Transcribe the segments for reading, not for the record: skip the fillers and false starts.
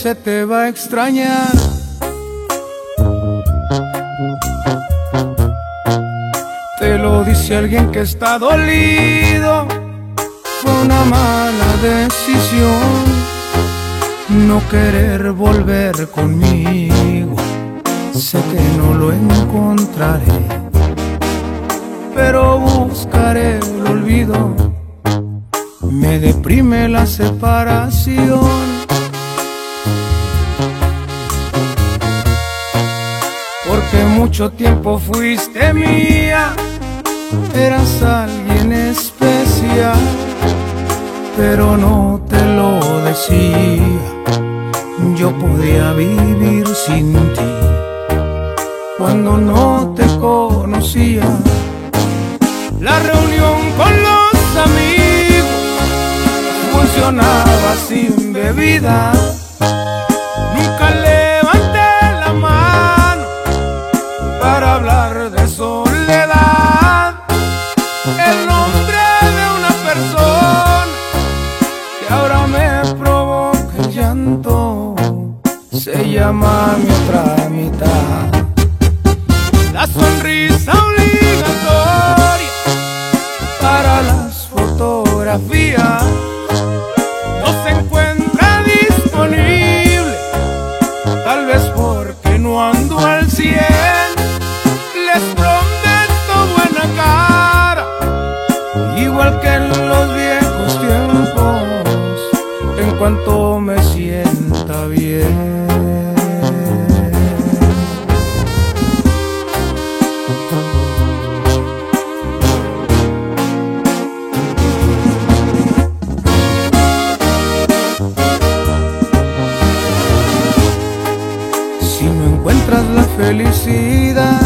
se te va a extrañar. Te lo dice alguien que está dolido. Fue una mala decisión no querer volver conmigo. Sé que no lo encontraré, pero buscaré el olvido. Me deprime la separación, porque mucho tiempo fuiste mía. Eras alguien especial, pero no te lo decía. Yo podía vivir sin ti cuando no te conocía. La reunión con los amigos funcionaba sin bebida. Nunca levanté la mano para hablar de soledad. El nombre de una persona que ahora me provoca el llanto se llama mi otra mitad. La sonrisa obligatoria para las fotografías no se encuentra disponible, tal vez porque no ando al 100. Les prometo buena cara, igual que en los viejos tiempos, en cuanto me sienta bien. Si no encuentras la felicidad,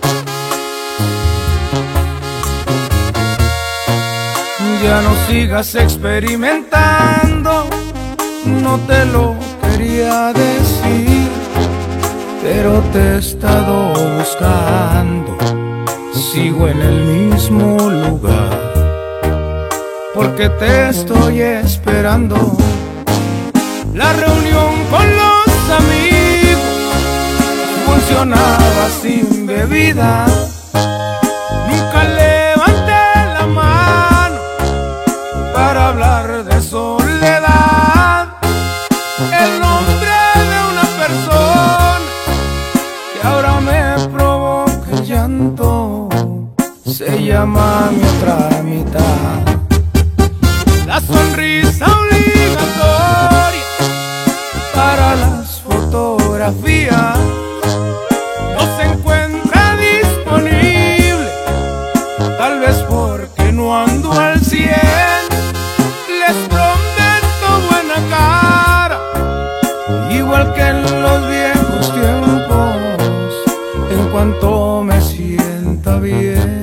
ya no sigas experimentando. No te lo quería decir, pero te he estado buscando. Sigo en el mismo lugar, porque te estoy esperando. La reunión con los amigos funcionaba sin bebida. Nunca levanté la mano para hablar de soledad. El nombre de una persona que ahora me provoca el llanto se llama mi otra mitad. La sonrisa obligatoria para las fotografías no se encuentra disponible, tal vez porque no ando al 100. Les prometo buena cara, igual que en los viejos tiempos, en cuanto me sienta bien.